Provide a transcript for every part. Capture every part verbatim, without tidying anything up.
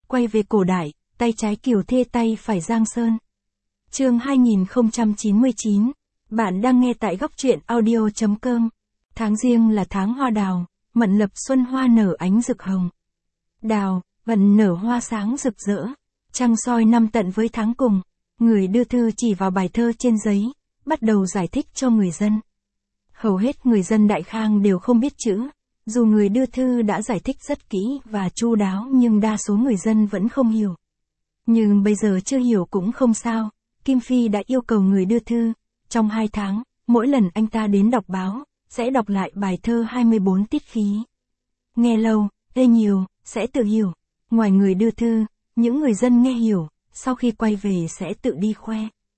quay về cổ đại, tay trái Kiều Thê tay phải Giang Sơn. Chương hai nghìn không trăm chín mươi chín. Bạn đang nghe tại góc truyện audio chấm com. Tháng Giêng là tháng hoa đào, mận lập xuân hoa nở ánh rực hồng. Đào, vần nở hoa sáng rực rỡ, trăng soi năm tận với tháng cùng. Người đưa thư chỉ vào bài thơ trên giấy, bắt đầu giải thích cho người dân. Hầu hết người dân Đại Khang đều không biết chữ, dù người đưa thư đã giải thích rất kỹ và chu đáo nhưng đa số người dân vẫn không hiểu. Nhưng bây giờ chưa hiểu cũng không sao, Kim Phi đã yêu cầu người đưa thư, trong hai tháng, mỗi lần anh ta đến đọc báo, sẽ đọc lại bài thơ hai mươi bốn tiết khí. Nghe lâu, ê nhiều, sẽ tự hiểu. Ngoài người đưa thư, những người dân nghe hiểu, sau khi quay về sẽ tự đi khoe.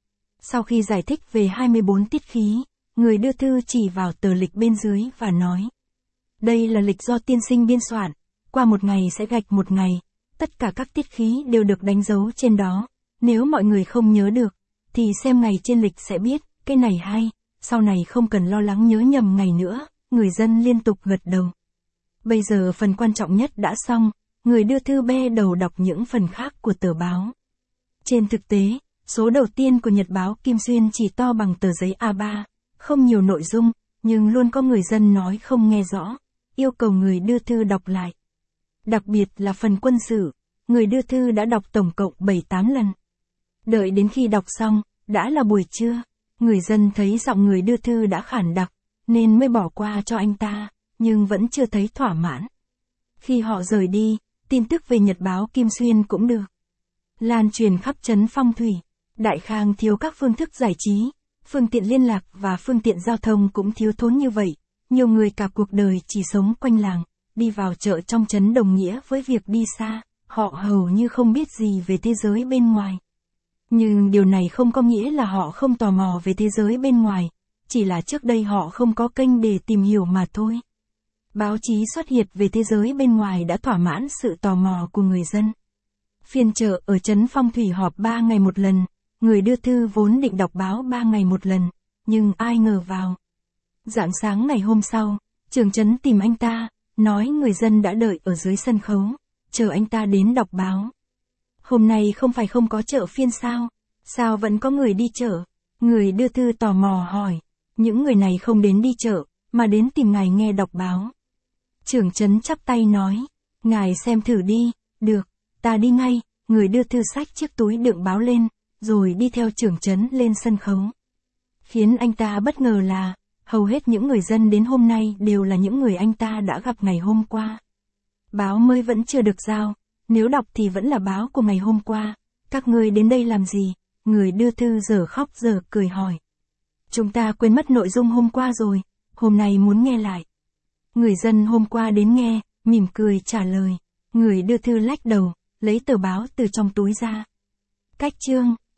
Sau khi giải thích về hai mươi bốn tiết khí, người đưa thư chỉ vào tờ lịch bên dưới và nói. Đây là lịch do tiên sinh biên soạn, qua một ngày sẽ gạch một ngày, tất cả các tiết khí đều được đánh dấu trên đó. Nếu mọi người không nhớ được, thì xem ngày trên lịch sẽ biết, cái này hay, sau này không cần lo lắng nhớ nhầm ngày nữa, người dân liên tục gật đầu. Bây giờ phần quan trọng nhất đã xong, người đưa thư be đầu đọc những phần khác của tờ báo. Trên thực tế, số đầu tiên của nhật báo Kim Xuyên chỉ to bằng tờ giấy A ba, không nhiều nội dung, nhưng luôn có người dân nói không nghe rõ, yêu cầu người đưa thư đọc lại. Đặc biệt là phần quân sự, người đưa thư đã đọc tổng cộng bảy tám lần. Đợi đến khi đọc xong, đã là buổi trưa, người dân thấy giọng người đưa thư đã khản đặc, nên mới bỏ qua cho anh ta, nhưng vẫn chưa thấy thỏa mãn. Khi họ rời đi, tin tức về nhật báo Kim Xuyên cũng được lan truyền khắp trấn Phong Thủy. Đại Khang thiếu các phương thức giải trí, phương tiện liên lạc và phương tiện giao thông cũng thiếu thốn như vậy. Nhiều người cả cuộc đời chỉ sống quanh làng, đi vào chợ trong trấn đồng nghĩa với việc đi xa, họ hầu như không biết gì về thế giới bên ngoài. Nhưng điều này không có nghĩa là họ không tò mò về thế giới bên ngoài, chỉ là trước đây họ không có kênh để tìm hiểu mà thôi. Báo chí xuất hiện về thế giới bên ngoài đã thỏa mãn sự tò mò của người dân. Phiên chợ ở trấn Phong Thủy họp ba ngày một lần, người đưa thư vốn định đọc báo ba ngày một lần, nhưng ai ngờ vào. Rạng sáng ngày hôm sau, trưởng trấn tìm anh ta, nói người dân đã đợi ở dưới sân khấu, chờ anh ta đến đọc báo. Hôm nay không phải không có chợ phiên sao? Sao vẫn có người đi chợ? Người đưa thư tò mò hỏi. Những người này không đến đi chợ, mà đến tìm ngài nghe đọc báo. Trưởng trấn chắp tay nói, ngài xem thử đi, được, ta đi ngay. Người đưa thư xách chiếc túi đựng báo lên, rồi đi theo trưởng trấn lên sân khấu. Khiến anh ta bất ngờ là, hầu hết những người dân đến hôm nay đều là những người anh ta đã gặp ngày hôm qua. Báo mới vẫn chưa được giao, nếu đọc thì vẫn là báo của ngày hôm qua. Các ngươi đến đây làm gì? Người đưa thư giờ khóc giờ cười hỏi. Chúng ta quên mất nội dung hôm qua rồi, hôm nay muốn nghe lại. Người dân hôm qua đến nghe, mỉm cười trả lời. Người đưa thư lách đầu, lấy tờ báo từ trong túi ra. Cách chương,